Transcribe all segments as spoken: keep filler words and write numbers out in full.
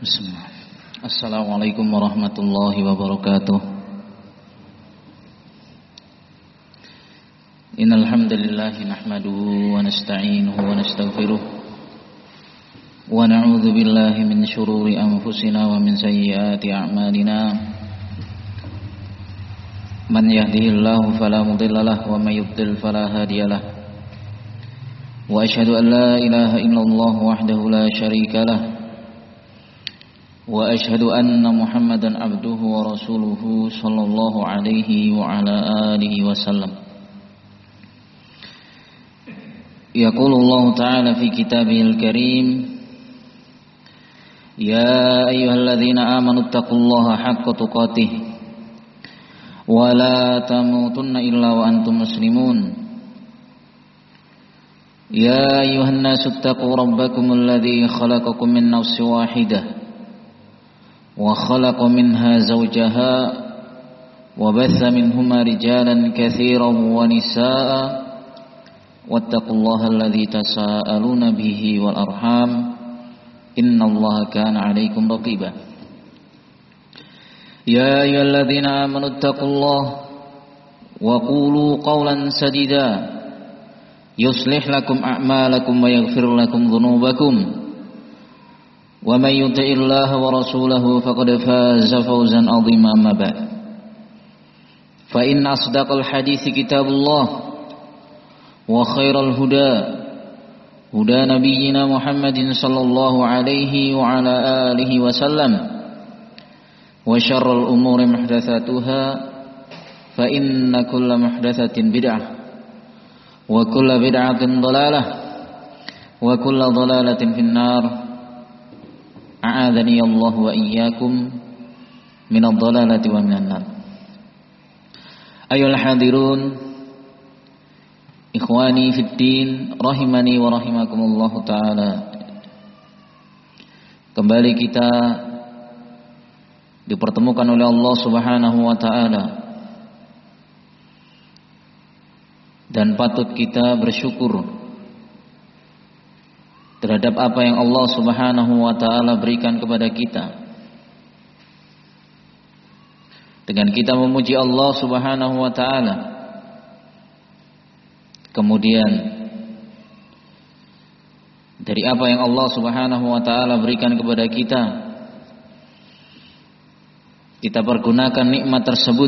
Bismillah. Assalamualaikum warahmatullahi wabarakatuh. Innal hamdalillah nahmaduhu wa nasta'inuhu wa nastaghfiruh wa na'udzu billahi min shururi anfusina wa min sayyiati a'malina. Man yahdihillahu fala mudilla lahu wa may yudlil fala hadiya lahu. Wa asyhadu an la ilaha illallah wahdahu la syarika lahu wa asyhadu anna Muhammadan abduhu wa rasuluhu sallallahu alaihi wa ala alihi wasallam. Yaqulu Allah ta'ala fi kitabihil karim, ya ayyuhalladzina amanu taqullaha haqqa tuqatih wa la tamutunna illa wa antum muslimun. Ya ayyuhan nasu taqu rabbakumul ladzi khalaqakum min nafsin wahidah wa khalaqa minha zawjaha wa batha minhuma rijalan katsiran wa nisaa'a wattaqullaha alladzi tasaaluna bihi wal arham innallaha kana 'alaikum raqiba. Ya ayyuhalladzina amanu taqullaha wa qulu qawlan sadida yuslih lakum a'malakum wa yaghfir lakum dhunubakum wa may yuti'illaha wa rasulahu faqad faza fawzan 'azima. Amma ba'd, fa inna asdaqal hadithi kitabullah wa khairal huda huda nabiyyina Muhammadin sallallahu alaihi wa ala alihi wasallam wa syarrul umuri muhdatsatuha fa inna kulla muhdatsatin bid'ah wa kulla bid'atin dhalalah wa kulla dhalalatin finnar. A'adzani Allah wa iyyakum minadh dhalalati wa minan nar. Ayyuhal hadirun, ikhwani fid din, rahimani wa rahimakumullah ta'ala. Kembali kita dipertemukan oleh Allah Subhanahu wa ta'ala, dan patut kita bersyukur terhadap apa yang Allah Subhanahu wa ta'ala berikan kepada kita. Dengan kita memuji Allah Subhanahu wa ta'ala, kemudian dari apa yang Allah Subhanahu wa ta'ala berikan kepada kita, kita pergunakan nikmat tersebut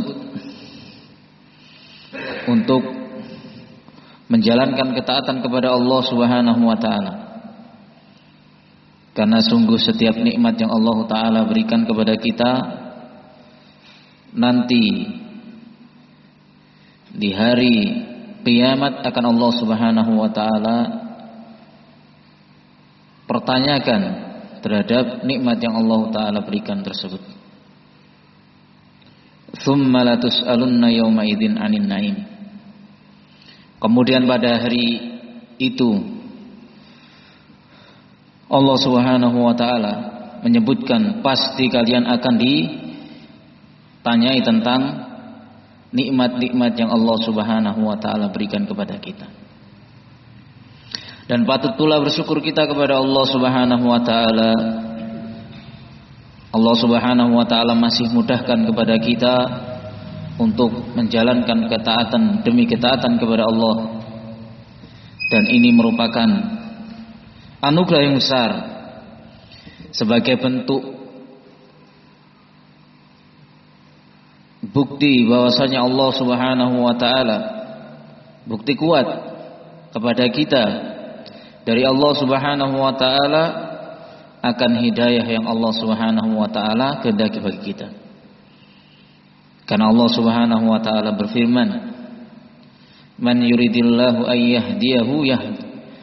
untuk menjalankan ketaatan kepada Allah Subhanahu wa ta'ala. Karena sungguh setiap nikmat yang Allah ta'ala berikan kepada kita, nanti di hari kiamat akan Allah Subhanahu wa ta'ala pertanyakan terhadap nikmat yang Allah ta'ala berikan tersebut. Tsumma latus'alunna yawma idzin 'anin na'im. Kemudian pada hari itu Allah Subhanahu wa ta'ala menyebutkan pasti kalian akan ditanyai tentang nikmat-nikmat yang Allah Subhanahu wa ta'ala berikan kepada kita. Dan patut pula bersyukur kita kepada Allah Subhanahu wa ta'ala. Allah Subhanahu wa ta'ala masih mudahkan kepada kita untuk menjalankan ketaatan demi ketaatan kepada Allah. Dan ini merupakan anugerah yang besar sebagai bentuk bukti bahwasanya Allah Subhanahu wa ta'ala, bukti kuat kepada kita dari Allah Subhanahu wa ta'ala akan hidayah yang Allah Subhanahu wa ta'ala kehendaki bagi kita. Karena Allah Subhanahu wa ta'ala berfirman, man yuridillahu ayyahdiyahu yahdi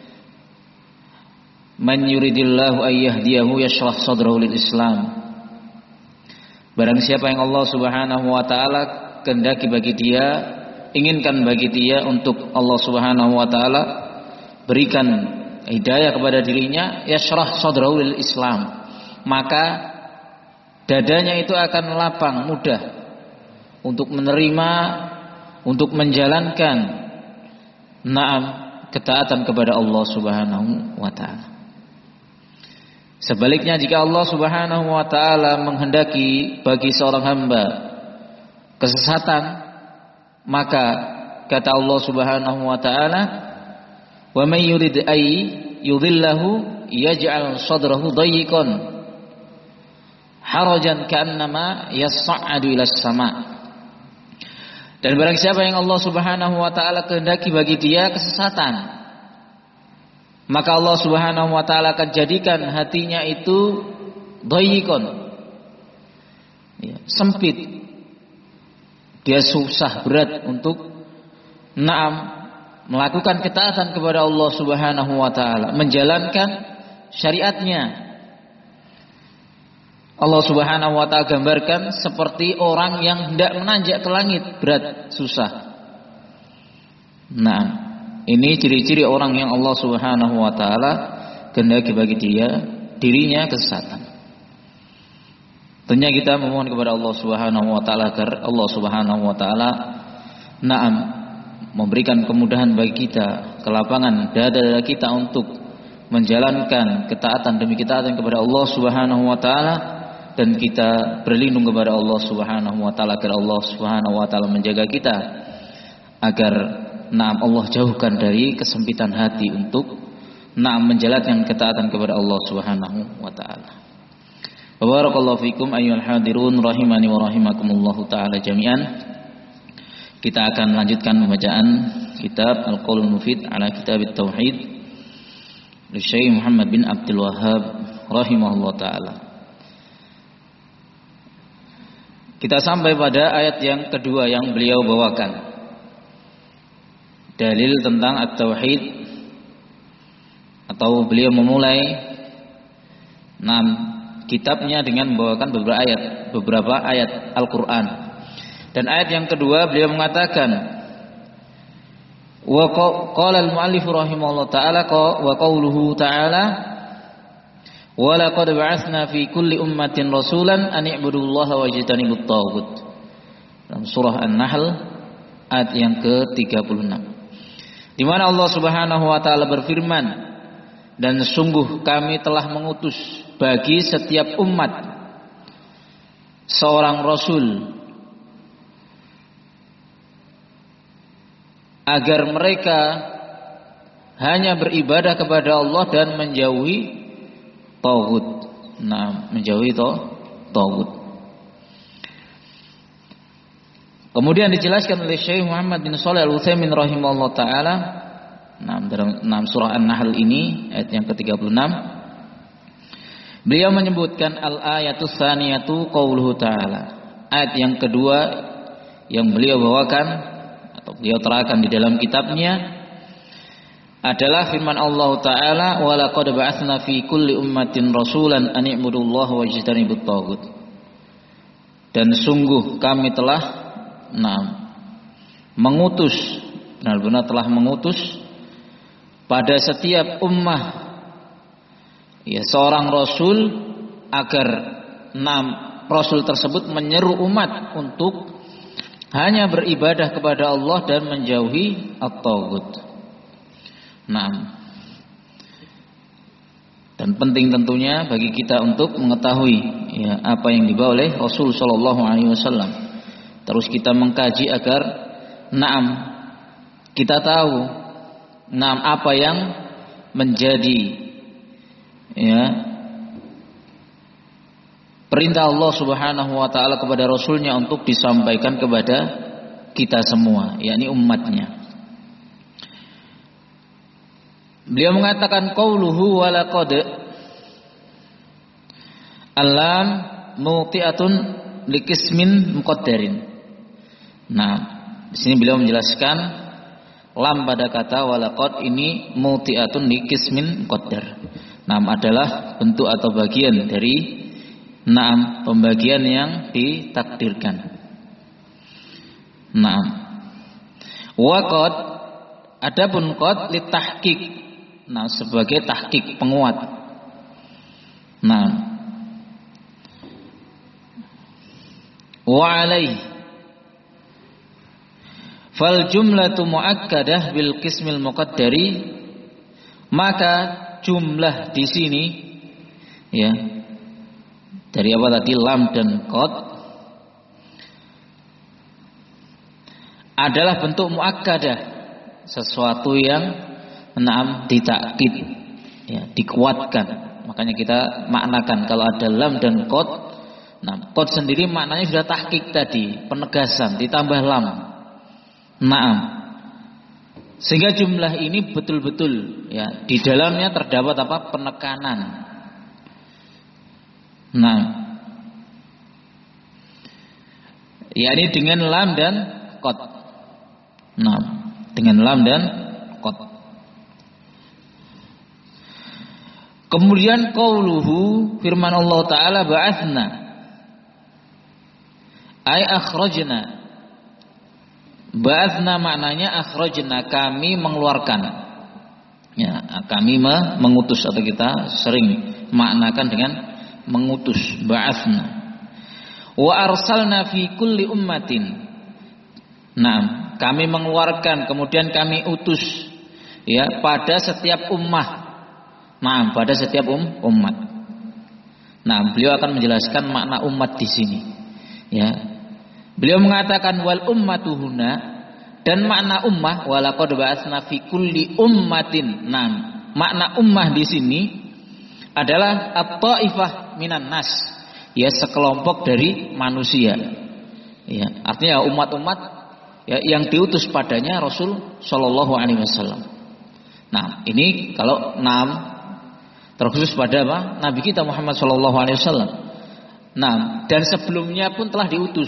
Man yuridillahu ayyahdiyahu yashrah sadrahu lil Islam. Barang siapa yang Allah Subhanahu wa ta'ala kehendaki bagi dia, inginkan bagi dia untuk Allah Subhanahu wa ta'ala berikan hidayah kepada dirinya, yashrah sadrahu lil Islam, maka dadanya itu akan lapang, mudah untuk menerima, untuk menjalankan na'am ketaatan kepada Allah Subhanahu wa ta'ala. Sebaliknya jika Allah Subhanahu wa taala menghendaki bagi seorang hamba kesesatan, maka kata Allah Subhanahu wa taala, "Wa may yurid ay yudhillahu yaj'al sadrahu dayyiqan harajan ka'annama yas'adu ila as-sama'." Dan barang siapa yang Allah Subhanahu wa taala kehendaki bagi dia kesesatan, maka Allah Subhanahu wa taala akan jadikan hatinya itu dayyiqan, ya, sempit. Dia susah berat untuk na'am melakukan ketaatan kepada Allah Subhanahu wa taala, menjalankan syariatnya. Allah Subhanahu wa taala gambarkan seperti orang yang hendak menanjak ke langit, berat, susah. Nah, ini ciri-ciri orang yang Allah Subhanahu wa taala kehendaki bagi dia dirinya kesesatan. Tentunya kita memohon kepada Allah Subhanahu wa taala agar Allah Subhanahu wa taala na'am memberikan kemudahan bagi kita, kelapangan dada kita untuk menjalankan ketaatan demi ketaatan kepada Allah Subhanahu wa taala, dan kita berlindung kepada Allah Subhanahu wa taala agar Allah Subhanahu wa taala menjaga kita agar na'am Allah jauhkan dari kesempitan hati untuk na'am menjalankan ketaatan kepada Allah Subhanahu wa taala. Barakallahu fikum ayyuhal hadirun rahimani wa rahimakumullahu taala jami'an. Kita akan lanjutkan pembacaan kitab Al-Qaulul Mufid ala Kitab At-Tauhid oleh Syekh Muhammad bin Abdul Wahhab rahimahullah taala. Kita sampai pada ayat yang kedua yang beliau bawakan. Dalil tentang At-Tauhid, atau beliau memulai enam kitabnya dengan membawakan beberapa ayat, beberapa ayat Al-Qur'an. Dan ayat yang kedua beliau mengatakan, wa qala al-muallif rahimahullah taala wa qauluhu ta'ala wa laqad ba'atsna fi kulli ummatin rasulan an i'budullaha wajtanibut taghut. Dalam surah An-Nahl ayat yang ke tiga puluh enam. Di mana Allah Subhanahu wa taala berfirman, dan sungguh kami telah mengutus bagi setiap umat seorang rasul agar mereka hanya beribadah kepada Allah dan menjauhi taghut. Nah, menjauhi taghut. Kemudian dijelaskan oleh Syekh Muhammad bin Shalih Al-Utsaimin rahimahullah taala, nah, dalam surah An-Nahl ini ayat yang ke tiga puluh enam, beliau menyebutkan al-ayatus tsaniyatu qauluhu ta'ala. Ayat yang kedua yang beliau bawakan atau beliau terangkan di dalam kitabnya adalah firman Allah taala, wa laqad ba'atsna fi kulli ummatin rasulan an i'budullaha wajtanibut taghut. Dan sungguh kami telah nah, mengutus, benar-benar telah mengutus pada setiap ummah ya seorang rasul agar enam rasul tersebut menyeru umat untuk hanya beribadah kepada Allah dan menjauhi at-taghut. Nah, dan penting tentunya bagi kita untuk mengetahui ya apa yang dibawa oleh Rasul sallallahu alaihi wasallam. Terus kita mengkaji agar naam kita tahu naam apa yang menjadi ya perintah Allah Subhanahu wa taala kepada Rasulnya untuk disampaikan kepada kita semua, yakni umatnya. Beliau mengatakan qauluhu wa laqad alam muti'atun likismin muqaddarin. Nah, di sini beliau menjelaskan lam pada kata wa laqad ini muti'atun likismin muqaddar. Nam adalah bentuk atau bagian dari naam pembagian yang ditakdirkan. Naam. Wa qad adapun qad litahqiq. Nah, sebagai tahqiq penguat. Nah. Wa alaihi fal jumlatu muakkadah bil qismil muqaddari, maka jumlah di sini ya dari apa tadi lam dan qad adalah bentuk muakkadah, sesuatu yang enam ditakkid, ya, dikuatkan. Makanya kita maknakan kalau ada lam dan qad. Nah, qad sendiri maknanya sudah tahqiq tadi, penegasan ditambah lam. Naam. Sehingga jumlah ini betul-betul ya di dalamnya terdapat apa? Penekanan. Nah. Ya ini dengan lam dan qad. Nah, dengan lam dan qad. Kemudian qauluhu, firman Allah Ta'ala, ba'athna ay akhrajna. Ba'athna maknanya akhrajna, kami mengeluarkan. Ya, kami mengutus, atau kita sering maknakan dengan mengutus, ba'athna. Wa arsalna fi kulli ummatin. Nah, kami mengeluarkan, kemudian kami utus ya pada setiap ummah. Nah, pada setiap um, umat. Nah, beliau akan menjelaskan makna umat di sini. Ya. Beliau mengatakan wal ummatu huna, dan makna ummah walaqad ba'atsna fi kulli ummatin. Nah, makna ummah di sini adalah at-taifah minan nas. Ya, sekelompok dari manusia. Ya, artinya umat-umat ya, yang diutus padanya Rasul Shallallahu Alaihi Wasallam. Nah, ini kalau enam terkhusus pada apa? Nabi kita Muhammad Shallallahu Alaihi Wasallam. Nah, dan sebelumnya pun telah diutus,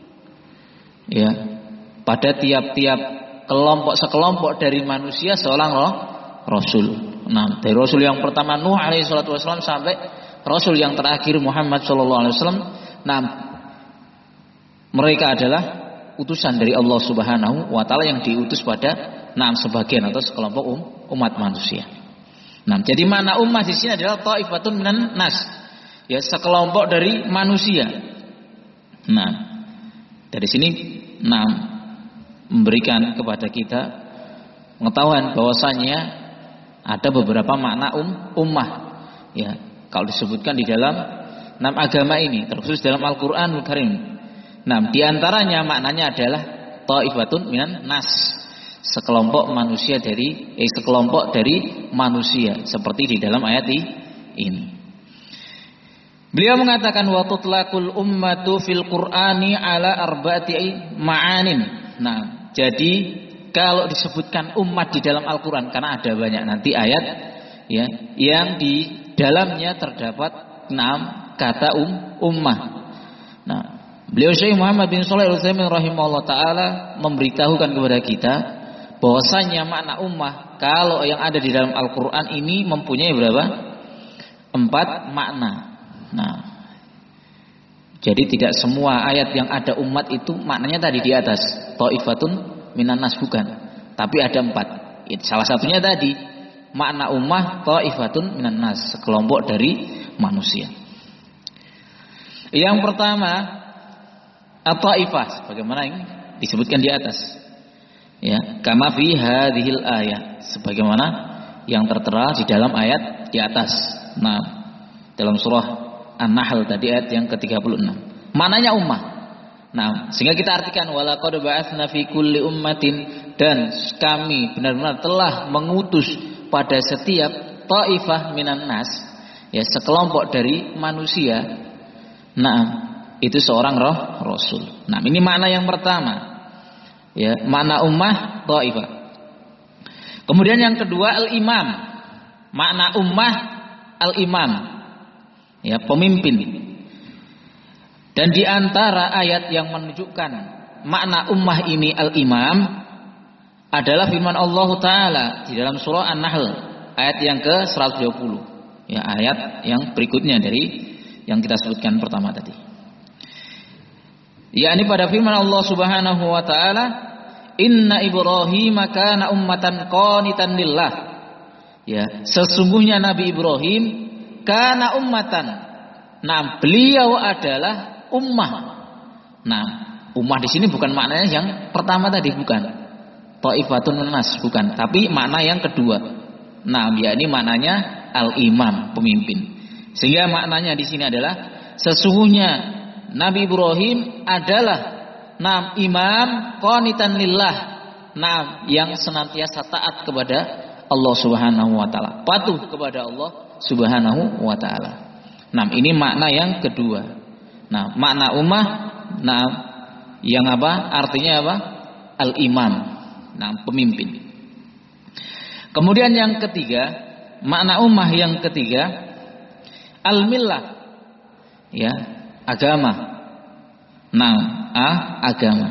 ya, pada tiap-tiap kelompok sekelompok dari manusia seorang roh, Rasul. Nah, dari Rasul yang pertama Nuh Alaihi Wasallam sampai Rasul yang terakhir Muhammad Shallallahu Alaihi Wasallam. Nah, mereka adalah utusan dari Allah Subhanahu wa Ta'ala yang diutus pada enam sebagian atau sekelompok um, umat manusia. Nah, jadi mana ummah di sini adalah taifatun minan nas, ya, sekelompok dari manusia. Nah, dari sini nah memberikan kepada kita pengetahuan bahwasanya ada beberapa makna um, ummah, ya, kalau disebutkan di dalam enam agama ini, terkhusus dalam Al-Qur'anul Karim. Nah, diantaranya maknanya adalah taifatun minan nas, sekelompok manusia dari eh, sekelompok dari manusia, seperti di dalam ayat ini. Beliau mengatakan wa tutlaqul ummatu fil Qur'ani ala arba'ati ma'anin. Nah, jadi kalau disebutkan umat di dalam Al-Qur'an, karena ada banyak nanti ayat ya yang di dalamnya terdapat enam kata um, ummah. Nah, beliau Syekh Muhammad bin Shalih Al-Utsaimin rahimahullah taala memberitahukan kepada kita bahwasanya makna ummah kalau yang ada di dalam Al-Qur'an ini mempunyai berapa? Empat makna. Nah, jadi tidak semua ayat yang ada umat itu maknanya tadi di atas taifatun minan nas, bukan, tapi ada empat. Salah satunya tadi makna ummah taifatun minan nas, sekelompok dari manusia. Yang pertama at-taifah, sebagaimana yang disebutkan di atas, ya, kama fi hadhil ayat, sebagaimana yang tertera di dalam ayat di atas. Nah, dalam surah An-Nahl tadi ayat yang ke tiga puluh enam. Maknanya ummah. Nah, sehingga kita artikan walaqad ba'atsna fi kulli ummatin, dan kami benar-benar telah mengutus pada setiap taifah minan nas, ya, sekelompok dari manusia. Nah, itu seorang roh Rasul. Nah, ini makna yang pertama. Ya, makna ummah taifah. Kemudian yang kedua al-imam. Makna ummah al-imam. Ya, pemimpin. Dan di antara ayat yang menunjukkan makna ummah ini al-imam adalah firman Allah Ta'ala di dalam surah An-Nahl ayat yang ke seratus dua puluh. Ya, ayat yang berikutnya dari yang kita sebutkan pertama tadi. yakni pada firman Allah Subhanahu wa taala, "Inna Ibrahim kana ummatan qanitan lillah." Ya, sesungguhnya Nabi Ibrahim kana ummatan. Nah, beliau adalah ummah. Nah, ummah di sini bukan maknanya yang pertama tadi, bukan. Taifatun nas, bukan, tapi makna yang kedua. Nah, yakni maknanya al-imam, pemimpin. Sehingga maknanya di sini adalah sesungguhnya Nabi Ibrahim adalah nam imam qanitan lillah, nam yang senantiasa taat kepada Allah Subhanahu wa taala, patuh kepada Allah Subhanahu wa taala. Nam ini makna yang kedua. Nah, makna ummah, nah yang apa? Artinya apa? Al-imam. Nah, pemimpin. Kemudian yang ketiga, makna ummah yang ketiga, al-millah. Ya, agama. Nah, ah, agama.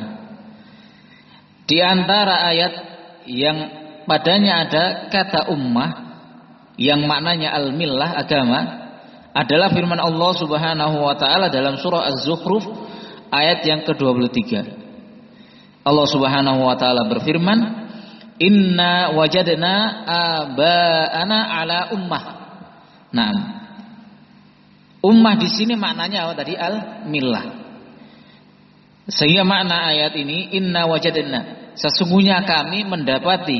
Di antara ayat yang padanya ada kata ummah yang maknanya al-millah, agama, adalah firman Allah Subhanahu wa taala dalam surah Az-Zukhruf ayat yang kedua puluh tiga. Allah Subhanahu wa taala berfirman, "Inna wajadna aba'ana ala ummah." Nah, ummah di sini maknanya apa tadi? Al-millah. Sehingga makna ayat ini, inna wajadna, sesungguhnya kami mendapati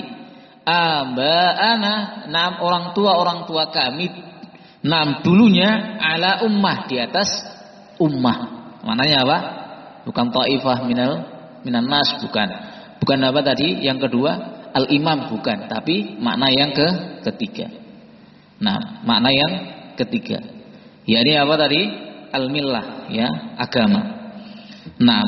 aba'ana, nam orang tua orang tua kami, nam dulunya ala ummah, di atas ummah. Maknanya apa? Bukan ta'ifah minal minan nas, bukan. Bukan apa tadi? Yang kedua, al-imam, bukan. Tapi makna yang ke ketiga. Nah, makna yang ketiga. Ya, ini apa tadi? Al-millah, ya, agama. Nah,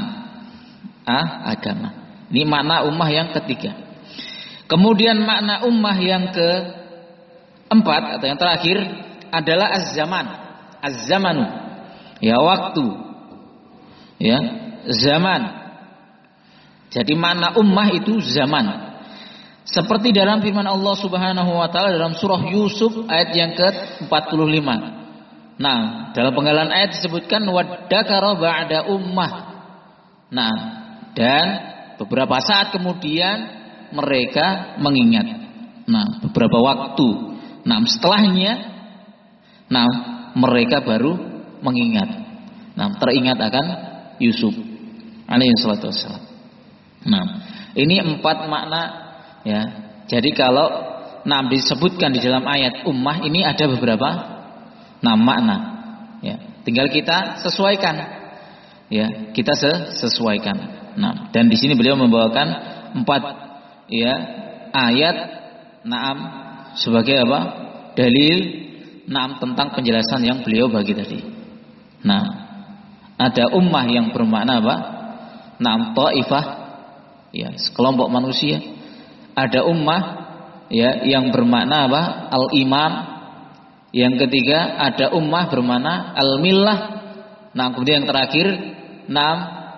ah, agama. Ini makna ummah yang ketiga. Kemudian makna ummah yang keempat atau yang terakhir adalah az-zaman. Az-zamanu. Ya, waktu. Ya, zaman. Jadi makna ummah itu zaman. Seperti dalam firman Allah Subhanahu wa taala dalam surah Yusuf ayat yang ke empat puluh lima. Nah, dalam penggalan ayat disebutkan waddakara ba'da ummah. Nah, dan beberapa saat kemudian mereka mengingat. Nah, beberapa waktu. Nah, setelahnya, nah mereka baru mengingat. Nah, teringat akan Yusuf alaihi salatu wassalam. Nah, ini empat makna, ya. Jadi kalau nah disebutkan di dalam ayat ummah ini ada beberapa nah makna, ya. Tinggal kita sesuaikan, ya. Kita sesuaikan. Nah, dan di sini beliau membawakan empat, ya, ayat naam sebagai apa? Dalil naam tentang penjelasan yang beliau bagi tadi. Nah, ada ummah yang bermakna apa? Naam ta'ifah, ya, sekelompok manusia. Ada ummah, ya, yang bermakna apa? Al-imam. Yang ketiga ada ummah bermakna al-millah. Nah, kemudian yang terakhir, naam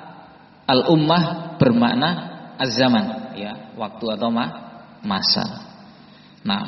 al-ummah bermakna az-zaman, ya, waktu atau ma masa. Nah,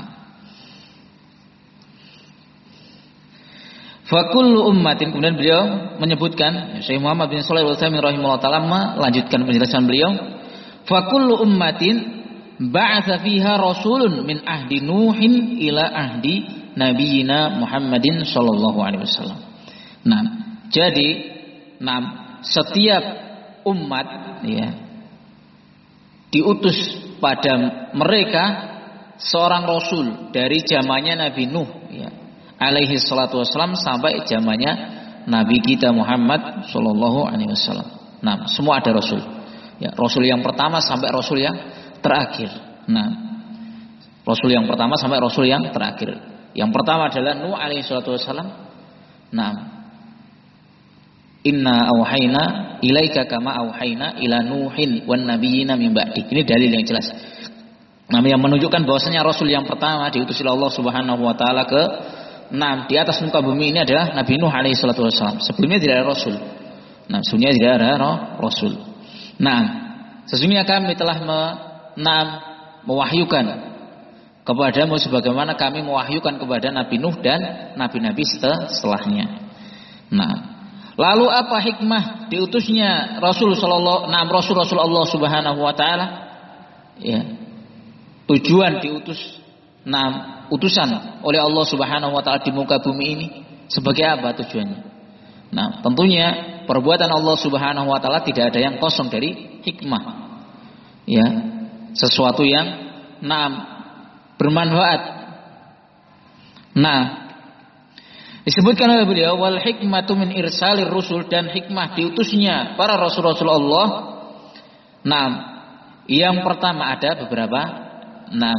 fakullu ummatin, kemudian beliau menyebutkan, Syekh Muhammad bin Shalih Al-Utsaimin rahimahullah taala melanjutkan penjelasan beliau, fakullu ummatin ba'atsa fiha rasulun min ahdi Nuhin ila ahdi nabiyina Muhammadin sallallahu alaihi wasallam. Nah, jadi nah, setiap umat, ya, diutus pada mereka seorang rasul dari zamannya Nabi Nuh, ya, alaihi salatu wassalam sampai zamannya Nabi kita Muhammad sallallahu alaihi wasallam. Nah, semua ada rasul. Ya, rasul yang pertama sampai rasul yang terakhir. Nah, rasul yang pertama sampai rasul yang terakhir. Yang pertama adalah Nuh alaihi salatu wassalam. Nah, inna auhayna ilaika kama auhayna ila Nuhin wan nabiyina min ba'di. Ini dalil yang jelas. Nah, yang menunjukkan bahwasanya rasul yang pertama diutus oleh Allah Subhanahu wa taala ke Nah, di atas muka bumi ini adalah Nabi Nuh alaihi salatu wassalam. Sebelumnya tidak ada rasul. Nah, sebelumnya tidak ada rasul. Nah, sesungguhnya kami telah me, nah, mewahyukan kepadamu sebagaimana kami mewahyukan kepada Nabi Nuh dan nabi-nabi setelahnya. Nah, lalu apa hikmah diutusnya Rasul sallallahu nah Rasul-Rasul Allah Subhanahu wa taala? Ya. Tujuan diutus nah utusan oleh Allah Subhanahu wa taala di muka bumi ini sebagai apa tujuannya? Nah, tentunya perbuatan Allah Subhanahu wa taala tidak ada yang kosong dari hikmah. Ya, sesuatu yang nah bermanfaat. Nah, Disebutkan oleh beliau wal hikmatu min irsalir rusul, dan hikmah diutusnya para rasul-rasul Allah. Nah, yang pertama ada beberapa enam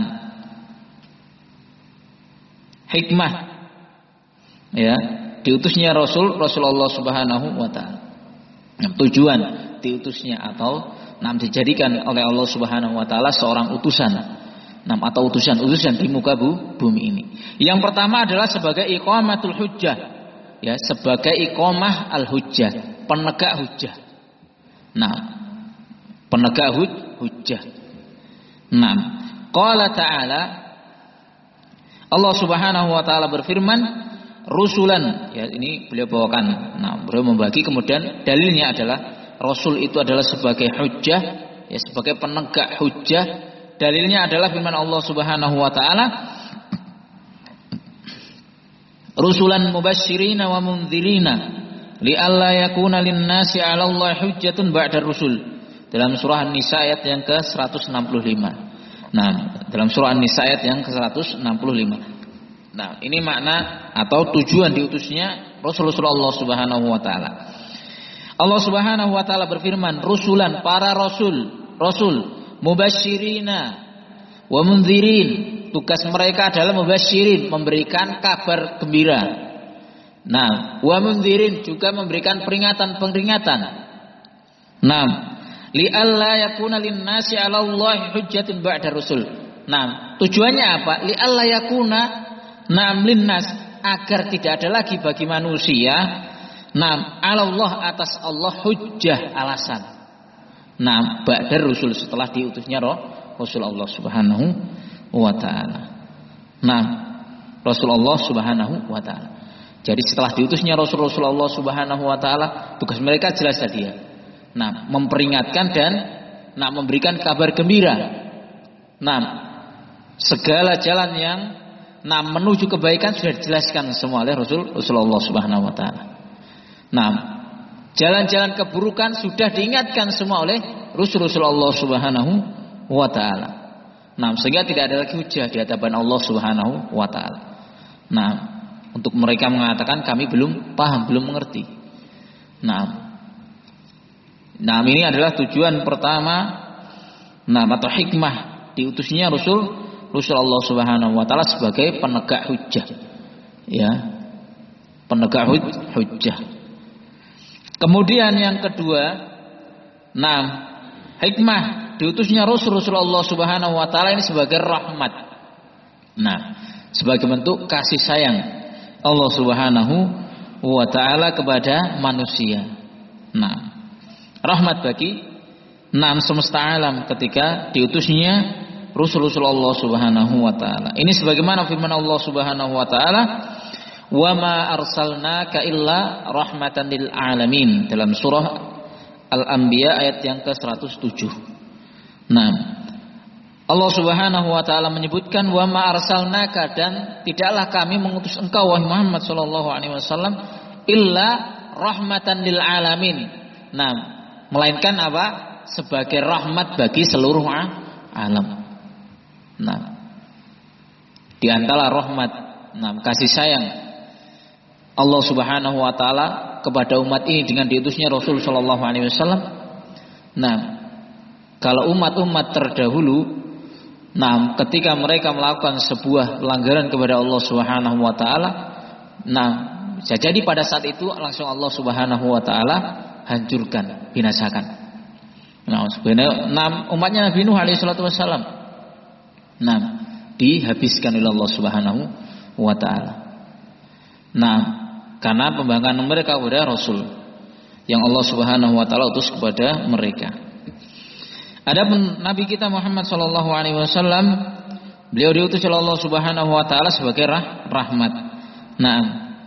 hikmah ya diutusnya rasul Rasulullah Subhanahu wa taala. Tujuan diutusnya atau nam dijadikan oleh Allah Subhanahu wa taala seorang utusan. Nam atau utusan-utusan di muka bumi ini. Yang pertama adalah sebagai iqamatul hujjah. Ya, sebagai iqamah al-hujjah, penegak hujjah. Nah, penegak hujjah. Nah, qala ta'ala, Allah Subhanahu wa taala berfirman, rusulan, ya ini beliau bawakan. Nah, beliau membagi, kemudian dalilnya adalah rasul itu adalah sebagai hujjah, ya sebagai penegak hujjah. Dalilnya adalah firman Allah Subhanahu wa taala, rusulan mubasysyirina wa mundzirina li'alla yakuna lin-nasi 'ala Allah hujjatun ba'da rusul. Dalam surah An-Nisa ayat yang ke seratus enam puluh lima. Nah, dalam surah An-Nisa ayat yang ke seratus enam puluh lima. Nah, ini makna atau tujuan diutusnya Rasulullah Allah Subhanahu wa taala. Allah Subhanahu wa taala berfirman, rusulan, para rasul, rasul mubasysyirina wa mundzirin, tugas mereka adalah mubasyirin, memberikan kabar gembira. Nah, wa mundzirin juga memberikan peringatan-peringatan. Nah, li'alla yakuna lin-nasi 'ala Allah hujjatun ba'da rusul. Nah, tujuannya apa? Li'alla yakuna nam linnas, agar tidak ada lagi bagi manusia nam 'ala Allah, atas Allah hujjah, alasan. Nah, ba'da rusul, setelah diutusnya roh Rasulullah Subhanahu wa taala. Nah, Rasulullah Subhanahu wa taala. Jadi setelah diutusnya Rasul Rasulullah Subhanahu wa taala, tugas mereka jelas tadi ya. Nah, memperingatkan dan nah memberikan kabar gembira. Nah, segala jalan yang nah menuju kebaikan sudah dijelaskan semua oleh Rasul Rasulullah Subhanahu wa taala. Nah, jalan-jalan keburukan sudah diingatkan semua oleh Rasul-Rasul Allah Subhanahu wa taala. Nah, sehingga tidak ada lagi hujah di hadapan Allah Subhanahu wa taala. Nah, untuk mereka mengatakan kami belum paham, belum mengerti. Nah, nah ini adalah tujuan pertama, nah atau hikmah diutusnya Rasul Rasul Allah Subhanahu wa taala sebagai penegak hujah. Ya. Penegak hujah. Kemudian yang kedua, nah hikmah diutusnya Rasul Rasulullah Subhanahu wa taala ini sebagai rahmat. Nah, sebagai bentuk kasih sayang Allah Subhanahu wa taala kepada manusia. Nah, rahmat bagi enam semesta alam ketika diutusnya Rasul Rasulullah Subhanahu wa taala. Ini sebagaimana firman Allah Subhanahu wa taala, wa ma arsalnaka illa rahmatan lil alamin, dalam surah Al-Anbiya ayat yang ke seratus tujuh. Nah, Allah Subhanahu wa taala menyebutkan wa ma arsalnaka, dan tidaklah kami mengutus engkau wahai Muhammad sallallahu alaihi wasallam illa rahmatan lil alamin. Nah, melainkan apa? Sebagai rahmat bagi seluruh alam. Nah, di antara rahmat, nah kasih sayang Allah Subhanahu wa taala kepada umat ini dengan diutusnya Rasul sallallahu alaihi wasallam. Nah, kalau umat-umat terdahulu, nah ketika mereka melakukan sebuah pelanggaran kepada Allah Subhanahu wa taala, nah bisa jadi pada saat itu langsung Allah Subhanahu wa taala hancurkan, binasakan. Nah, sebenarnya nah, umatnya Nabi Nuh alaihi salatu wasallam, nah dihabiskan oleh Allah Subhanahu wa taala. Nah, karena pembangkangan mereka kepada Rasul yang Allah Subhanahu wa taala utus kepada mereka. Adapun Nabi kita Muhammad sallallahu alaihi wasallam, beliau diutus oleh Allah Subhanahu wa taala sebagai rah, rahmat. Nah,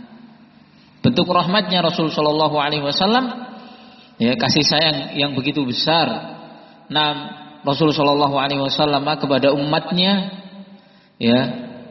bentuk rahmatnya Rasul sallallahu alaihi wasallam, ya kasih sayang yang begitu besar. Nah, Rasul sallallahu alaihi wasallam kepada umatnya, ya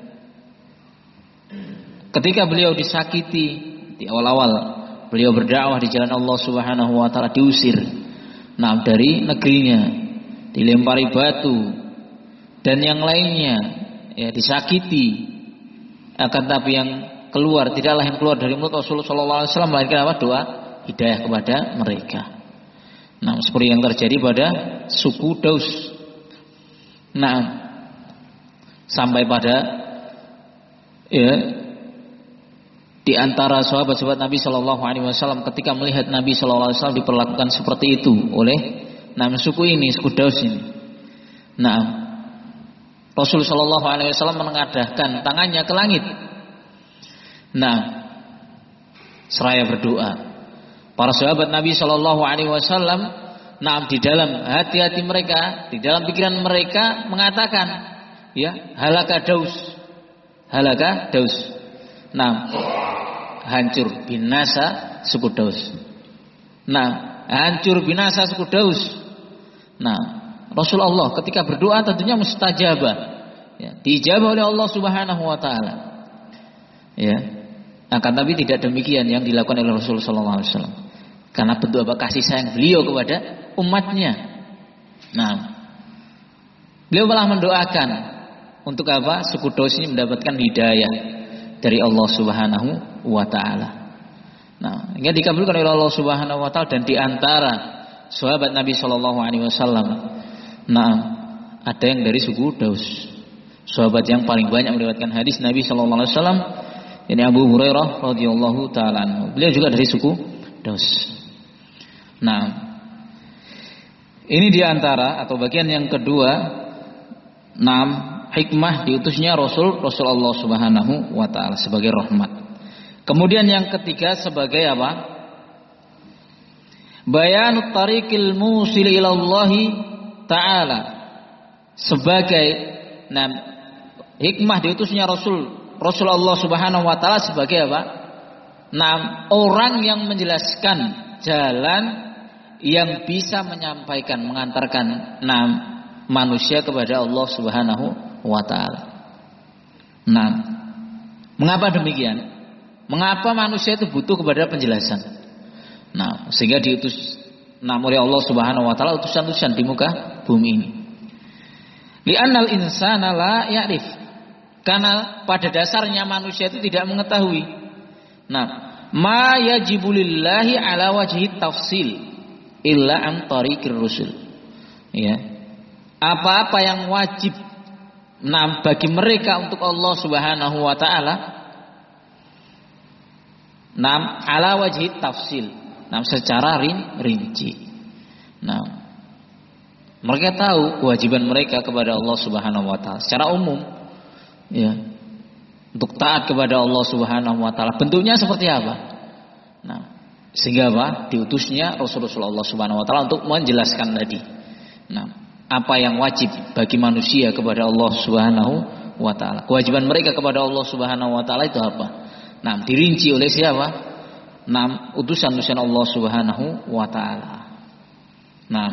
ketika beliau disakiti di awal-awal beliau berdakwah di jalan Allah Subhanahu wa taala, diusir nah dari negerinya, dilempari batu dan yang lainnya, ya disakiti, akan tapi yang keluar, tidaklah yang keluar dari mulut Rasulullah sallallahu alaihi wasallam melainkan apa? Doa hidayah kepada mereka. Nah, seperti yang terjadi pada suku Daus. Nah, sampai pada ya di antara sahabat-sahabat Nabi sallallahu alaihi wasallam ketika melihat Nabi sallallahu alaihi wasallam diperlakukan seperti itu oleh nama suku ini, suku Daus ini. Nah, Rasul sallallahu alaihi wasallam menengadahkan tangannya ke langit. Nah, seraya berdoa. Para sahabat Nabi sallallahu alaihi wasallam, nah di dalam hati-hati mereka, di dalam pikiran mereka mengatakan, ya, halaka Daus. Halaka Daus. Nah, hancur binasa suku Daus. Nah, hancur binasa suku Daus. Nah, Rasulullah ketika berdoa tentunya mustajabah, ya, diijabah oleh Allah Subhanahu wa taala. Ya. Akan tapi tidak demikian yang dilakukan oleh Rasulullah sallallahu alaihi wasallam. Karena bentuk apa kasih sayang beliau kepada umatnya. Nah, beliau malah mendoakan untuk apa? Suku Daus ini mendapatkan hidayah dari Allah Subhanahu wa taala. Nah, hingga dikabulkan oleh Allah Subhanahu wa taala dan di antara sahabat Nabi sallallahu alaihi wasallam, nah, ada yang dari suku Daus. Sahabat yang paling banyak meriwayatkan hadis Nabi sallallahu alaihi wasallam ini Abu Hurairah radhiyallahu taala anhu. Beliau juga dari suku Daus. Nah, ini diantara atau bagian yang kedua, enam hikmah diutusnya Rasul Rasulullah Subhanahu wa taala sebagai rahmat. Kemudian yang ketiga sebagai apa? Bayanut tariqil musil ila Allah taala. Sebagai enam hikmah diutusnya Rasul Rasulullah Subhanahu wa taala sebagai apa? Enam orang yang menjelaskan jalan yang bisa menyampaikan, mengantarkan enam manusia kepada Allah Subhanahu wa taala. Nah, mengapa demikian? Mengapa manusia itu butuh kepada penjelasan? Nah, sehingga diutus enam oleh Allah Subhanahu wa taala utusan-utusan di muka bumi ini. Li'annal insana la ya'rif. Karena pada dasarnya manusia itu tidak mengetahui. Nah, ma yajibu lillahi ala wajhi tafsil illa an tariqir rusul. Ya. Apa-apa yang wajib nah bagi mereka untuk Allah Subhanahu wa taala nam ala wajhi tafsil. Nam secara rin, rinci. Nah, mereka tahu kewajiban mereka kepada Allah Subhanahu wa taala secara umum. Ya. Untuk taat kepada Allah Subhanahu wa taala bentuknya seperti apa? Nah, sehingga apa? Diutusnya Rasulullah Subhanahu wa taala untuk menjelaskan tadi. Nah, apa yang wajib bagi manusia kepada Allah Subhanahu wa taala. Kewajiban mereka kepada Allah Subhanahu wa taala itu apa? Nah, dirinci oleh siapa? Nah, utusan-utusan Allah Subhanahu wa taala. Nah,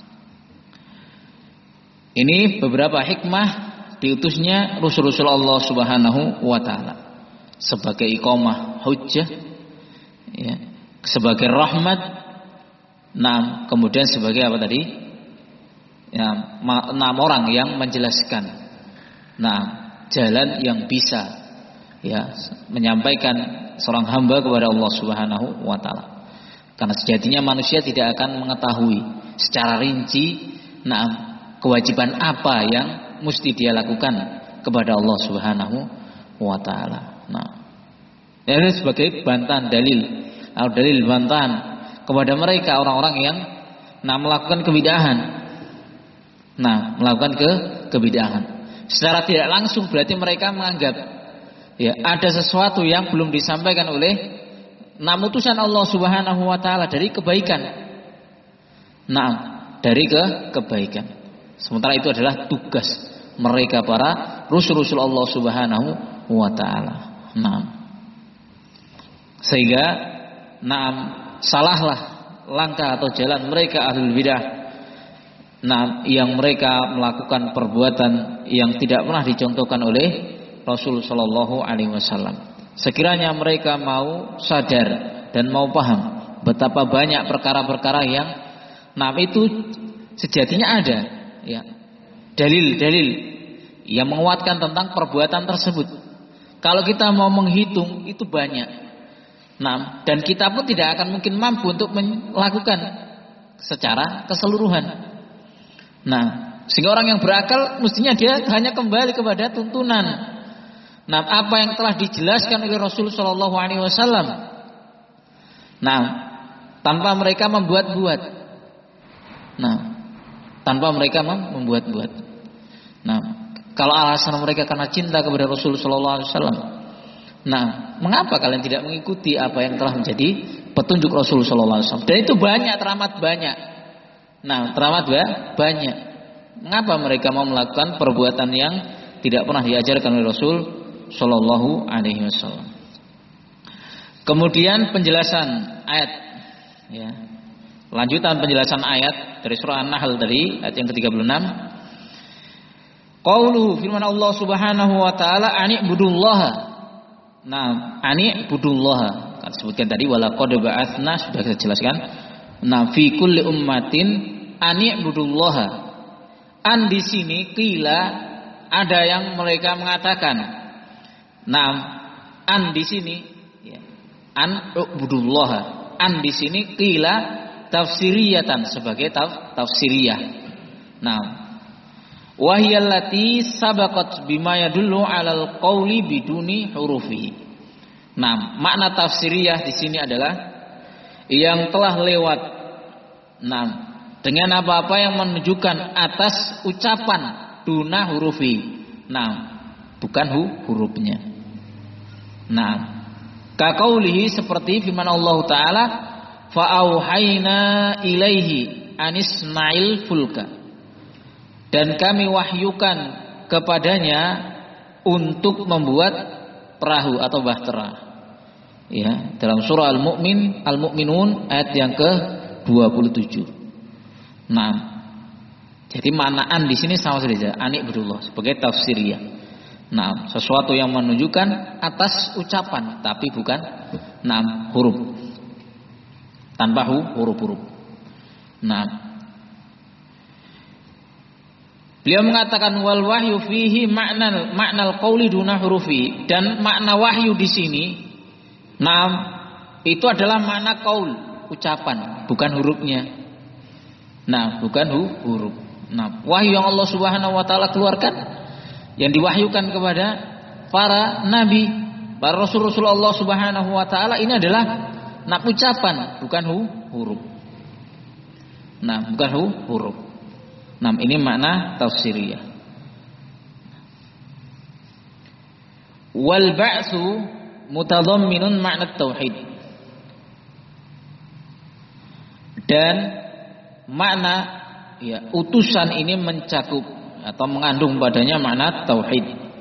ini beberapa hikmah diutusnya Rasul-Rasul Allah Subhanahu wa taala sebagai iqamah hujjah, ya, sebagai rahmat, nah, kemudian sebagai apa tadi? Ya, enam orang yang menjelaskan, nah, jalan yang bisa, ya, menyampaikan seorang hamba kepada Allah Subhanahu wa taala. Karena sejatinya manusia tidak akan mengetahui secara rinci, nah, kewajiban apa yang mesti dia lakukan kepada Allah Subhanahu wa taala. Nah, ini sebagai bantahan dalil atau dalil bantahan kepada mereka orang-orang yang nah melakukan kebidahan. Nah, melakukan ke kebidahan. Secara tidak langsung berarti mereka menganggap ya ada sesuatu yang belum disampaikan oleh enam utusan Allah Subhanahu wa taala dari kebaikan. Nah, dari ke kebaikan. Sementara itu adalah tugas mereka para Rasul-Rasul Allah Subhanahu wa taala. Nah, sehingga nah salahlah langkah atau jalan mereka ahlul bidah, nah yang mereka melakukan perbuatan yang tidak pernah dicontohkan oleh Rasul sallallahu alaihi wasallam. Sekiranya mereka mau sadar dan mau paham betapa banyak perkara-perkara yang nah itu sejatinya ada, ya, dalil-dalil yang menguatkan tentang perbuatan tersebut. Kalau kita mau menghitung itu banyak. Nah, dan kita pun tidak akan mungkin mampu untuk melakukan secara keseluruhan. Nah, sehingga orang yang berakal mestinya dia hanya kembali kepada tuntunan. Nah, apa yang telah dijelaskan oleh Rasul Shallallahu Alaihi Wasallam. Nah, tanpa mereka membuat-buat. Nah, tanpa mereka membuat-buat. Nah, kalau alasan mereka karena cinta kepada Rasul Shallallahu Alaihi Wasallam, nah, mengapa kalian tidak mengikuti apa yang telah menjadi petunjuk Rasul Shallallahu Alaihi Wasallam? Dan itu banyak, teramat banyak. Nah, teramat banyak. Mengapa mereka mau melakukan perbuatan yang tidak pernah diajarkan oleh Rasul Shallallahu Alaihi Wasallam? Kemudian penjelasan ayat, ya, lanjutan penjelasan ayat dari surah An-Nahl tadi, ayat yang ke tiga puluh enam. Qauluhu, firman Allah Subhanahu wa taala, ani'budullaha. Nah, ani'budullaha. Kan sebutkan tadi walaqad ba'atsna, sudah kita jelaskan. Nah, fi kulli ummatin ani'budullaha. An di sini qila, ada yang mereka mengatakan. Nah, an di sini ya, an ubudullaha. An di sini qila tafsiriyatan, sebagai taf, tafsiriyah. Nah, wahiyallati sabaqat bima yadullu 'alal qawli biduni hurufi. Nah, makna tafsiriyah di sini adalah yang telah lewat. Nah, dengan apa-apa yang menunjukkan atas ucapan duna hurufi. Nah, bukan hu, hurufnya. Nah, kaqaulihi, seperti firman Allah Ta'ala, fa'auhayna ilaihi anisma'il fulka. Dan kami wahyukan kepadanya untuk membuat perahu atau bahtera. Ya, dalam surah Al-Mu'min, Al-Mu'minun ayat yang ke dua puluh tujuh. Nah, jadi maknaan di sini sama saja, ani'budullah, sebagai tafsiriyah. Nah, sesuatu yang menunjukkan atas ucapan, tapi bukan nah, huruf, tanpa huruf-huruf. Nah, beliau mengatakan wal wahyu fihi makna maknal qauli duna hurufi, dan makna wahyu di sini, nah, itu adalah makna qaul, ucapan, bukan hurufnya. Nah, bukan hu, huruf. Nah, wahyu yang Allah Subhanahu wa taala keluarkan, yang diwahyukan kepada para nabi, para rasul-rasul Allah Subhanahu wa taala, ini adalah nah, ucapan, bukan hu, huruf. Nah, bukan hu, huruf. Nah, ini makna tafsiriyah. Wal ba'tsu mutadhamminun makna tauhid. Dan makna ya, utusan ini mencakup atau mengandung padanya makna tauhid.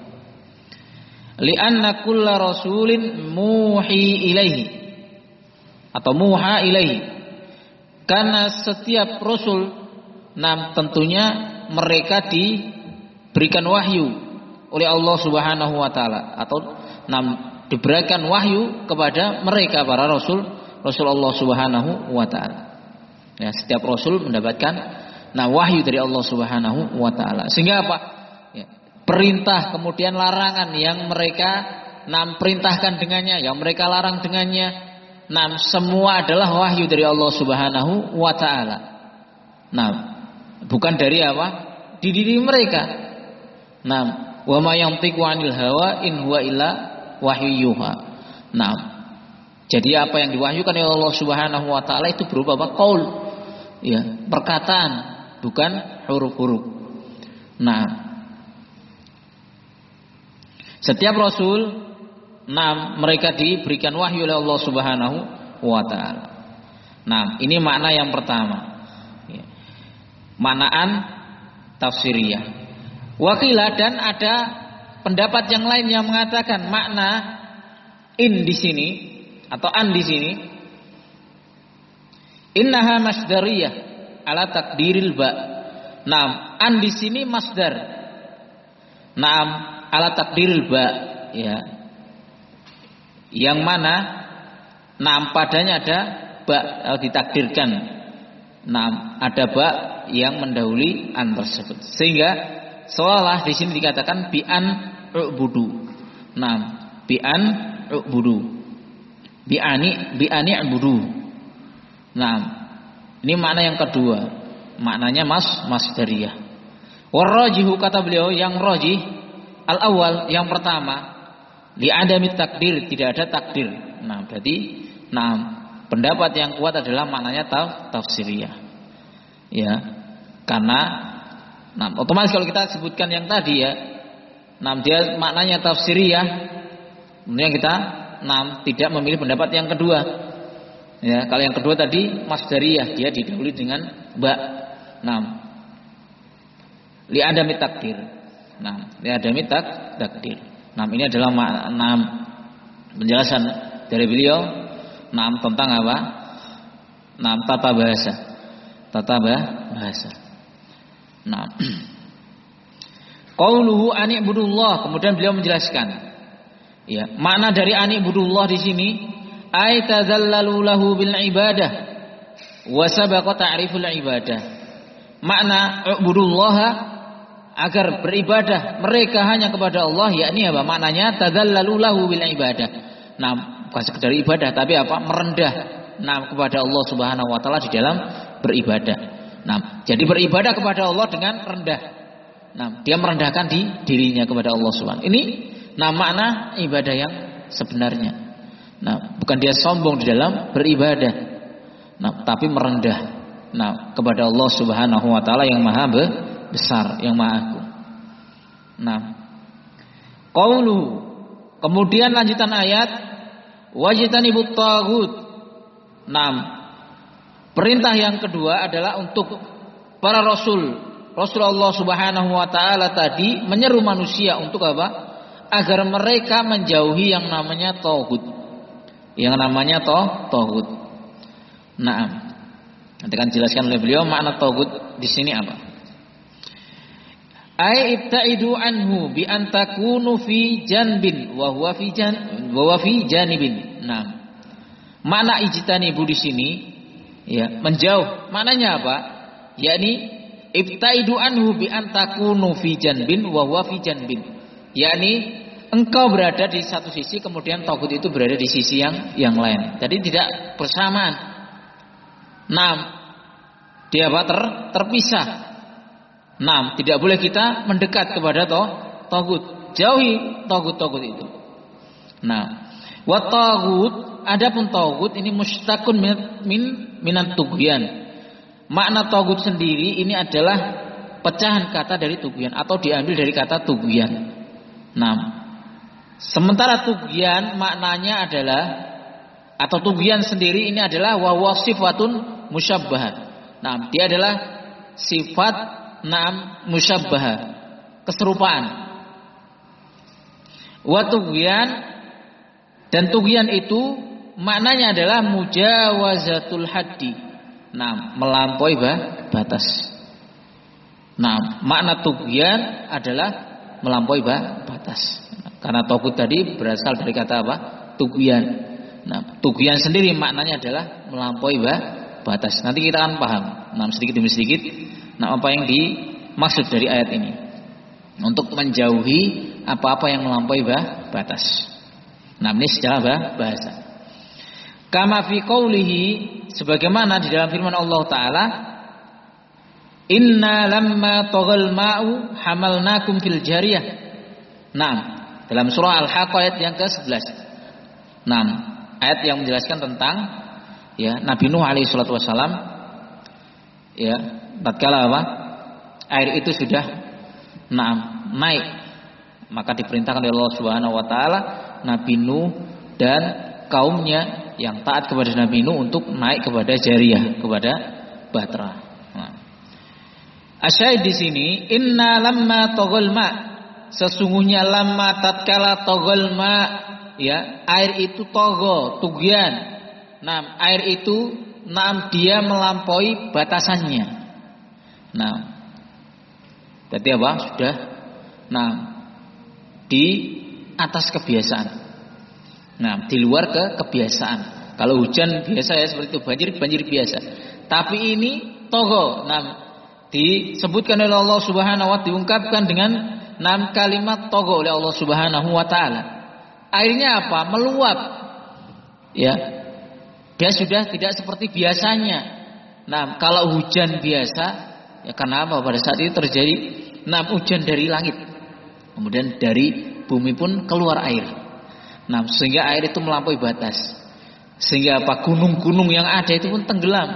Li'anna kulla rasulin muhi ilaihi atau muha ilaihi. Karena setiap rasul, nah, tentunya mereka diberikan wahyu oleh Allah Subhanahu wa taala, atau nah, diberikan wahyu kepada mereka para rasul, Rasul Allah Subhanahu wa taala. Ya, setiap rasul mendapatkan nah wahyu dari Allah Subhanahu wa taala. Sehingga apa? Ya, perintah kemudian larangan yang mereka nah perintahkan dengannya, yang mereka larang dengannya, nah semua adalah wahyu dari Allah Subhanahu wa taala. Nah, bukan dari apa? Di diri mereka. Nah, wa ma yantiqu 'anil hawa in huwa illa wahyuha. Nah, jadi apa yang diwahyukan oleh Allah Subhanahu wa taala itu berupa apa? Qaul. Ya, perkataan, bukan huruf-huruf. Nah, setiap rasul, nah, mereka diberikan wahyu oleh Allah Subhanahu wa taala. Nah, ini makna yang pertama. Ya. Maknaan tafsiriyah. Wakilah, dan ada pendapat yang lain yang mengatakan makna in di sini atau an di sini, innaha masdariyah ala takdiril ba. Naam, an di sini masdar. Naam, ala takdiril ba, ya. Yang mana naam padanya ada ba, atau ditakdirkan. Naam, ada ba yang mendahului an tersebut. Sehingga seolah di sini dikatakan bi an ubudu. Naam, bi an ubudu. Bi ani bi ani ubudu. Nah, ini makna yang kedua. Maknanya mas masdariyah. Warajihu kata beliau yang rajih al-awwal yang pertama li adami takdir, tidak ada takdir. Nah, berarti nah pendapat yang kuat adalah maknanya tafsiriyah. Ya. Karena nah otomatis kalau kita sebutkan yang tadi ya, nah dia maknanya tafsiriyah, kemudian kita nah tidak memilih pendapat yang kedua. Ya, kalau yang kedua tadi masdariyah, dia didahului dengan ba. Nah, li adami takdir. Nah, li adami tak takdir. Nah, ini adalah makna penjelasan dari beliau nah tentang apa? Nah, tata bahasa. Tata bahasa. Nah, qauluhu ani'budullah, kemudian beliau menjelaskan. Ya, makna dari ani'budullah di sini ay tazallalu lahu bil ibadah wa sabaqa ta'riful ibadah. Makna ubudullah agar beribadah mereka hanya kepada Allah, yakni apa? Maknanya tadzallalu lahu bil ibadah. Nah, bukan sekedar ibadah tapi apa? Merendah nah kepada Allah Subhanahu wa taala di dalam beribadah. Nah, jadi beribadah kepada Allah dengan rendah. Nah, dia merendahkan di dirinya kepada Allah Subhanahu. Ini nah makna ibadah yang sebenarnya. Nah, bukan dia sombong di dalam beribadah. Nah, tapi merendah nah kepada Allah Subhanahu wa taala yang maha besar, yang maha agung. Nah, qaulu, kemudian lanjutan ayat wajtanibut taghut. Nah, perintah yang kedua adalah untuk para rasul. Rasulullah Subhanahu wa taala tadi menyeru manusia untuk apa? Agar mereka menjauhi yang namanya taghut. Yang namanya toh taghut. Nah, nanti akan jelaskan oleh beliau makna taghut di sini apa. Ai ibtaidu anhu bi an takunu fi janbin wa huwa fi jan wa huwa fi janibin. Nah, makna ijtanibu di sini ya, menjauh. Maknanya apa? Yakni ibtaidu anhu bi an takunu fi janbin wa huwa fi janbin. Yakni engkau berada di satu sisi, kemudian taghut itu berada di sisi yang yang lain. Jadi tidak bersamaan. Nah, dia apa? Ter, terpisah. Nah, tidak boleh kita mendekat kepada toh taghut. Jauhi taghut-taghut itu. Nah, wa taghut, adapun taghut ini mustaqun min min minat tughyan. Makna taghut sendiri ini adalah pecahan kata dari tughyan atau diambil dari kata tughyan. Nah, sementara tughyan maknanya adalah atau tughyan sendiri ini adalah wa wasifatun musyabbah. Nah, dia adalah sifat nam musyabbah, keserupaan. Wa tughyan, dan tughyan itu maknanya adalah mujawazatul haddi. Nah, melampaui batas. Nah, makna tughyan adalah melampaui batas. Karena taghut tadi berasal dari kata apa? Tughyan. Nah, tughyan sendiri maknanya adalah melampaui batas. Nanti kita akan paham. Nah, sedikit demi sedikit. Nah, apa yang dimaksud dari ayat ini? Untuk menjauhi apa-apa yang melampaui batas. Nah, ini secara bahasa. Kama fi qoulihi, sebagaimana di dalam firman Allah Ta'ala, inna lamma taghal ma'u hamalnakum fil jariyah. Nah, dalam surah Al-Haqqah ayat yang ke sebelas. Nah, ayat yang menjelaskan tentang ya Nabi Nuh alaihi salatu wasalam, ya tatkala apa? Air itu sudah nah, naik, maka diperintahkan oleh Allah Subhanahu wa taala Nabi Nuh dan kaumnya yang taat kepada Nabi Nuh untuk naik kepada jariyah, kepada bahtera. Nah, asyahid di sini inna lamma taghal ma, sesungguhnya lamma tatkala taghal ma, ya air itu togo tughyan. Nah, air itu nah dia melampaui batasannya. Nah, berarti apa? Sudah nah di atas kebiasaan. Nah, di luar ke kebiasaan. Kalau hujan biasa ya seperti itu, banjir banjir biasa. Tapi ini togo. Nah, disebutkan oleh Allah Subhanahu wa taala, diungkapkan dengan enam kalimat togo oleh Allah Subhanahu wa taala. airnya apa? Meluap. Ya. Dia sudah tidak seperti biasanya. Nah, kalau hujan biasa, ya kenapa pada saat itu terjadi nah hujan dari langit. Kemudian dari bumi pun keluar air. Nah, sehingga air itu melampaui batas. Sehingga apa? Gunung-gunung yang ada itu pun tenggelam.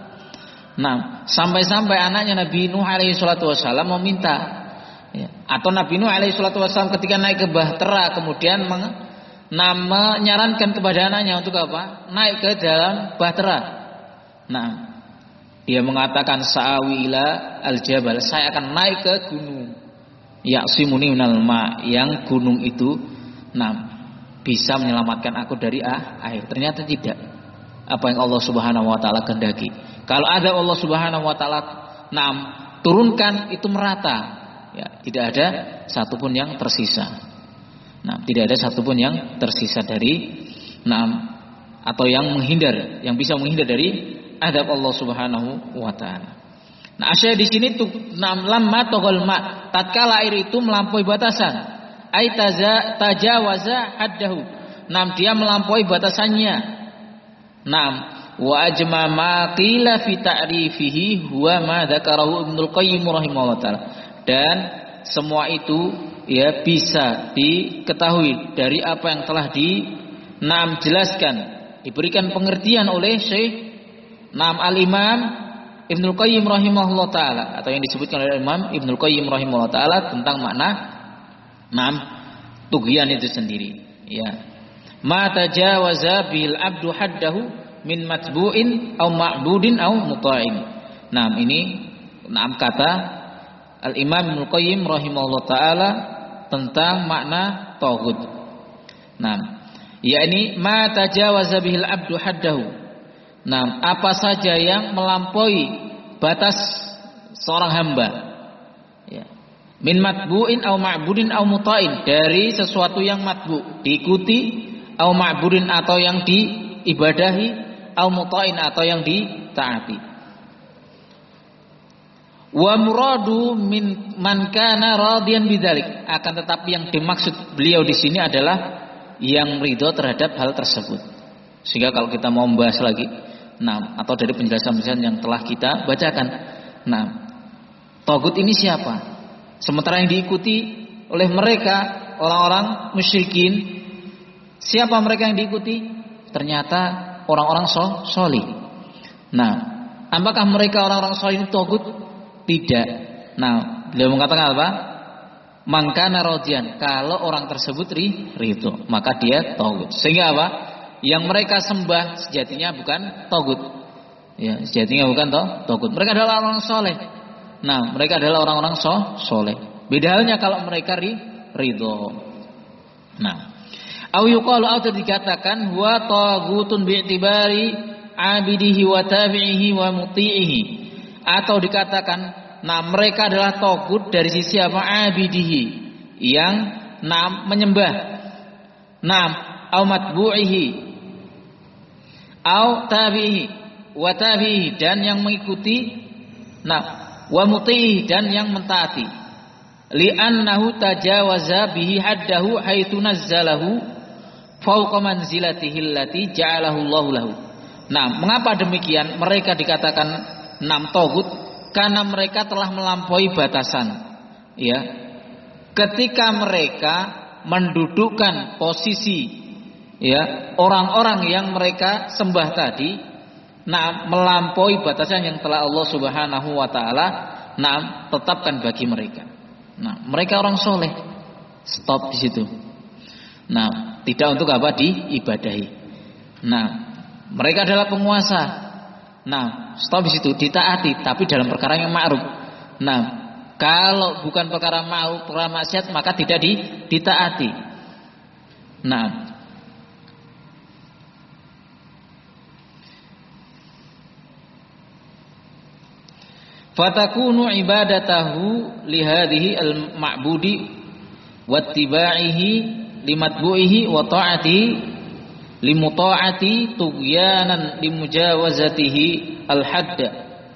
Nah, sampai-sampai anaknya Nabi Nuh alaihi salatu wasallam meminta, ya, atau Nabi Nuh alaihi salatu wasallam ketika naik ke Bahtera kemudian meng, nah, menyarankan kepada anaknya untuk apa? Naik ke dalam Bahtera. Nah, dia mengatakan sa'awi ila al-jabal, saya akan naik ke gunung. Ya'simuni minal ma, yang gunung itu nah bisa menyelamatkan aku dari ah, air. Ternyata tidak. Apa yang Allah Subhanahu wa taala kehendaki. Kalau ada Allah Subhanahu wa taala nah turunkan itu merata, ya, tidak ada satupun yang tersisa. Nah, tidak ada satupun yang tersisa dari nah atau yang menghindar, yang bisa menghindar dari adab Allah Subhanahu wa taala. Nah, asyah di sini tuh nam lamma toghol ma, tatkala air itu melampaui batasan, ai taza tajawaza haddahu. Nam dia melampaui batasannya. Nam wa ajma ma qila fi ta'rifihi huwa ma dzakarahu Ibnul Qayyim rahimahullah taala. Dan semua itu ya bisa diketahui dari apa yang telah di nam jelaskan, diberikan pengertian oleh Syekh Nam Al-Imam Ibnul Qayyim rahimahullah taala, atau yang disebutkan oleh Imam Ibnul Qayyim rahimahullah taala tentang makna nam tughyan itu sendiri, ya. Ma tajawaza bil abdu haddahu min matbu'in aw ma'budin aw muta'in. Nah, ini nam kata Al-Imam Ibnul Qayyim rahimahullah taala tentang makna taghut. Nah, yakni ma tajawaza bihil abdu haddahu. Nah, apa saja yang melampaui batas seorang hamba, ya. Min matbu'in au ma'budin au muta'in, dari sesuatu yang matbu, diikuti, au ma'budin atau yang diibadahi, au muta'in atau yang ditaati. Wa muradu min man kana radiyan bidzalik, akan tetapi yang dimaksud beliau di sini adalah yang ridho terhadap hal tersebut. Sehingga kalau kita mau membahas lagi, nah, atau dari penjelasan-penjelasan yang telah kita bacakan, nah, taghut ini siapa? Sementara yang diikuti oleh mereka orang-orang musyrikin, siapa mereka yang diikuti? Ternyata orang-orang solih. Nah, apakah mereka orang-orang solih itu taghut? Tidak. Nah, beliau mengatakan apa? Mangkana radiyan, kalau orang tersebut ridho, maka dia taghut. Sehingga apa? Yang mereka sembah sejatinya bukan taghut, ya, sejatinya bukan taghut. Mereka adalah orang soleh. Nah, mereka adalah orang-orang so, soleh. Beda halnya kalau mereka ri, ridho. Nah, au yuqalu, atau dikatakan huwa taghutun bi'tibari abidihi wa tabi'ihi wa muti'ihi, atau dikatakan nah mereka adalah taghut dari sisi apa? Abidihi, yang nah menyembah, nah au matbu'ihi au tabi'ihi wa tabi'ihi, dan yang mengikuti, nah wa muti'ihi, dan yang mentaati. Li'annahu tajawaza bihi haddahu haitsu nazzalahu fawqa manzilatihi allati ja'alahu Allahu lahu. Nah, mengapa demikian? Mereka dikatakan nam taghut karena mereka telah melampaui batasan, ya. Ketika mereka mendudukkan posisi, ya, orang-orang yang mereka sembah tadi, nah, melampaui batasan yang telah Allah Subhanahu wa taala nah tetapkan bagi mereka. Nah, mereka orang soleh, stop di situ. Nah, tidak untuk apa? Diibadahi. Nah, mereka adalah penguasa. Nah, stop di situ, ditaati, tapi dalam perkara yang ma'ruf. Nah, kalau bukan perkara mau, perkara maksiat, maka tidak di, ditaati. Nah, fatakunu ibadatahu lihadihi al-ma'budi wattiba'ihi limatbu'ihi wa ta'atihi limuta'ati tughyanan limujawazatihi al-hadda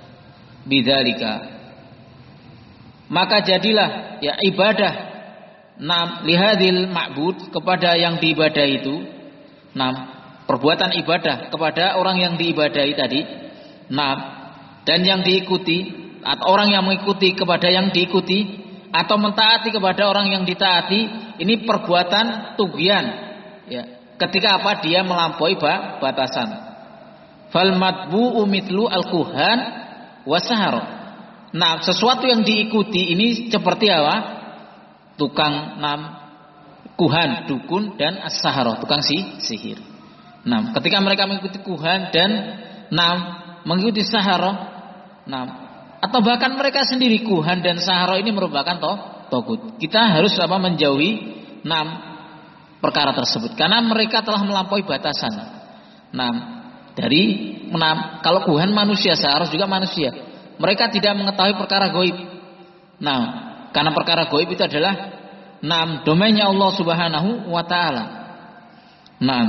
bidzalika. Maka jadilah ya ibadah Nam lihadil ma'bud, kepada yang diibadahi itu. Nam perbuatan ibadah kepada orang yang diibadahi tadi. Nam dan yang diikuti, atau orang yang mengikuti kepada yang diikuti, atau mentaati kepada orang yang ditaati, ini perbuatan tughyan. Ya, ketika apa? Dia melampaui batasan. Fal matbu'u mithlu al-kuhan wasahara. Nah, sesuatu yang diikuti ini seperti apa? Tukang nam kuhan, dukun, dan as-sahara, tukang si, sihir. Nah, ketika mereka mengikuti kuhan dan nam mengikuti sahara, nam atau bahkan mereka sendiri, kuhan dan sahara ini merupakan toh togut. Kita harus apa? Menjauhi nam perkara tersebut karena mereka telah melampaui batasan. Nam dari enam, kalau kuhan manusia, sahara juga manusia. Mereka tidak mengetahui perkara gaib. Nah, karena perkara gaib itu adalah enam domainnya Allah Subhanahu wa taala. Nah,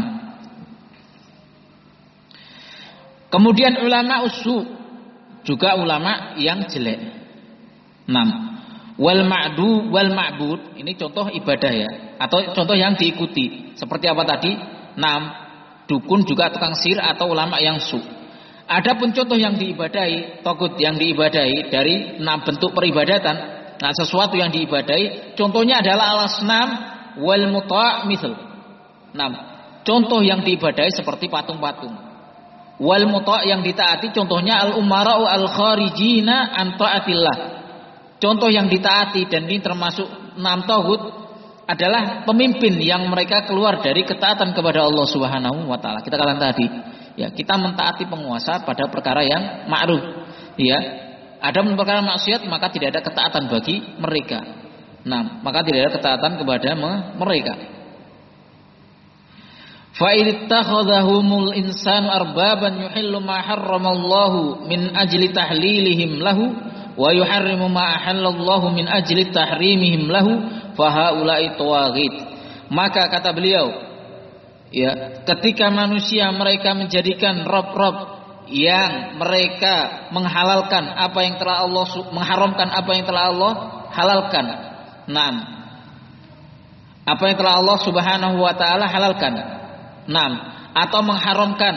kemudian ulama usu, juga ulama yang jelek. Enam, wal ma'du wal ma'bud, ini contoh ibadah ya, atau contoh yang diikuti. Seperti apa tadi? Enam, dukun, juga tukang sihir atau ulama yang su. Adapun contoh yang diibadahi, togut yang diibadahi dari enam bentuk peribadatan. Nah, sesuatu yang diibadahi, contohnya adalah al-asnam wal muta' misal. Enam, contoh yang diibadahi seperti patung-patung. Wal muta' yang ditaati, contohnya al-umara'u al-kharijina an ta'atillah. Contoh yang ditaati, dan ini termasuk enam togut, adalah pemimpin yang mereka keluar dari ketaatan kepada Allah Subhanahu wa taala. Kita katakan tadi, ya, kita mentaati penguasa pada perkara yang ma'ruf, ya. Ada perkara maksiat, maka tidak ada ketaatan bagi mereka. Nah, maka tidak ada ketaatan kepada mereka. Fa ittakhadhahumul insanu arbaban yuhillu ma harramallahu min ajli tahlilihim lahu wa yuharrimu ma ahallallahu min ajli tahrimihim lahu fa haula'i tawaghit. Maka kata beliau, ya, ketika manusia mereka menjadikan rob-rob yang mereka menghalalkan apa yang telah Allah, mengharamkan apa yang telah Allah halalkan. Naam. Apa yang telah Allah Subhanahu wa taala halalkan. Naam. Atau mengharamkan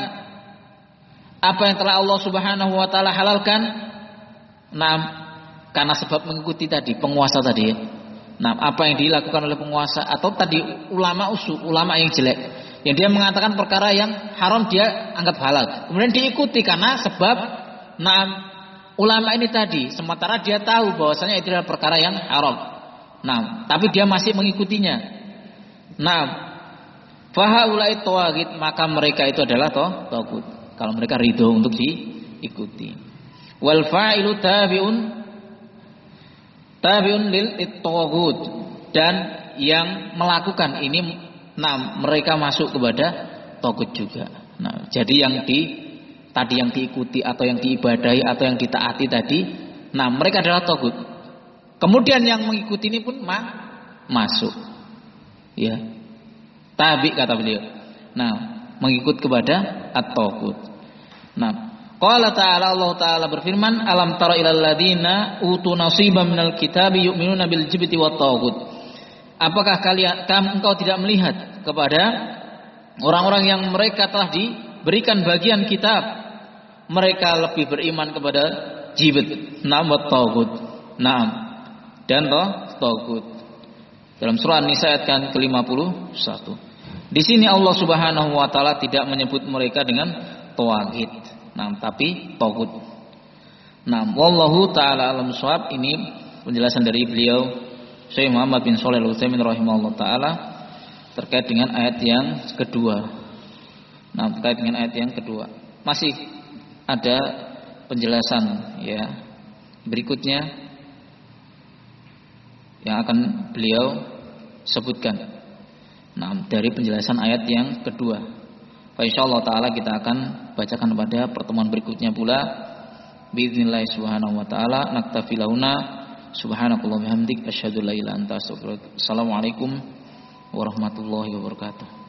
apa yang telah Allah Subhanahu wa taala halalkan. Naam. Karena sebab mengikuti tadi penguasa tadi ya. Naam, apa yang dilakukan oleh penguasa atau tadi ulama usul, ulama yang jelek. Yang dia mengatakan perkara yang haram dia anggap halal. Kemudian diikuti karena sebab nah, ulama ini tadi, sementara dia tahu bahwasanya itu adalah perkara yang haram. Nah, tapi dia masih mengikutinya. Nah, fahaulai tawaghit, maka mereka itu adalah toh tagut. Kalau mereka ridho untuk diikuti. Wal fa'ilu tabi'un tabi'un lil tawagut, dan yang melakukan ini, nah, mereka masuk kepada tagut juga. Nah, jadi yang di tadi yang diikuti atau yang diibadahi atau yang ditaati tadi, nah, mereka adalah tagut. Kemudian yang mengikuti ini pun ma masuk. Ya. Tabi kata beliau. Nah, mengikut kepada at-tagut. Nah, qala ta'ala, Allah taala berfirman, alam tara ilal ladzina utu nasiban minal kitabi yu'minuna bil jibti wat tagut. Apakah kalian kamu engkau tidak melihat kepada orang-orang yang mereka telah diberikan bagian kitab, mereka lebih beriman kepada jibit, naam, wa tagut, naam, dan toh tagut. Dalam surah An-Nisa ayat ke lima puluh satu. Di sini Allah Subhanahu wa taala tidak menyebut mereka dengan tawaghit, naam, tapi tagut. Naam, wallahu taala alam shawab. Ini penjelasan dari beliau Syekh Muhammad bin Shalih Al-Utsaimin rahimahullah taala terkait dengan ayat yang kedua. Nah, terkait dengan ayat yang kedua masih ada penjelasan ya berikutnya yang akan beliau sebutkan. Nah, dari penjelasan ayat yang kedua. Fa insyaallah taala kita akan bacakan pada pertemuan berikutnya pula. Biiznillah subhanahu wa taala naktafi launa. Subhanakallah bihamdik asyhadu la ilaha illa anta astaghfiruka. Assalamualaikum warahmatullahi wabarakatuh.